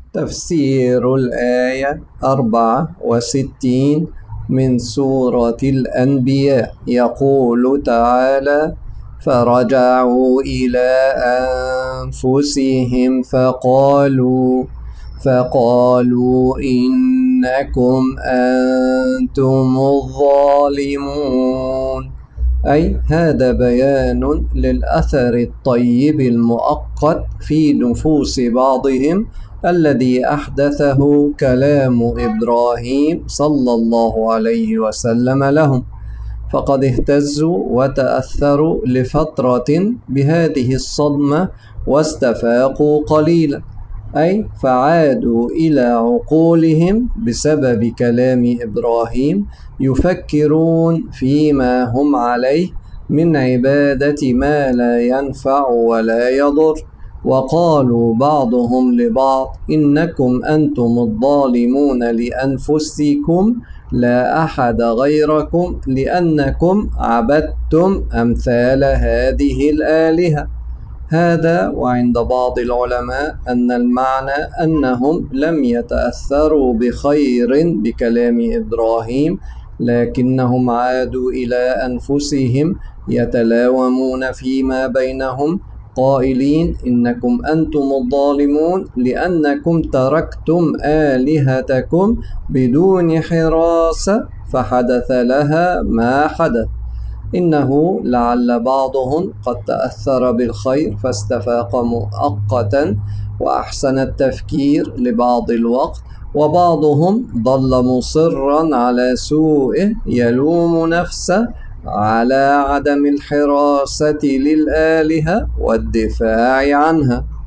تفسير الآية 64 من سورة الأنبياء. يقول تعالى: فرجعوا إلى أنفسهم فقالوا إنكم أنتم الظالمون. أي هذا بيان للأثر الطيب المؤقت في نفوس بعضهم الذي أحدثه كلام إبراهيم صلى الله عليه وسلم لهم، فقد اهتزوا وتأثروا لفترة بهذه الصدمة واستفاقوا قليلا، أي فعادوا إلى عقولهم بسبب كلام إبراهيم، يفكرون فيما هم عليه من عبادة ما لا ينفع ولا يضر. وقالوا بعضهم لبعض: إنكم أنتم الظالمون لأنفسكم لا أحد غيركم، لأنكم عبدتم أمثال هذه الآلهة. هذا وعند بعض العلماء أن المعنى أنهم لم يتأثروا بخير بكلام إبراهيم، لكنهم عادوا إلى أنفسهم يتلاومون فيما بينهم قائلين: إنكم أنتم الظالمون لأنكم تركتم آلهتكم بدون حراسة فحدث لها ما حدث. إنه لعل بعضهم قد تأثر بالخير فاستفاق مؤقتا وأحسن التفكير لبعض الوقت، وبعضهم ظل مصرا على سوءه يلوم نفسه على عدم الحراسة للآلهة والدفاع عنها.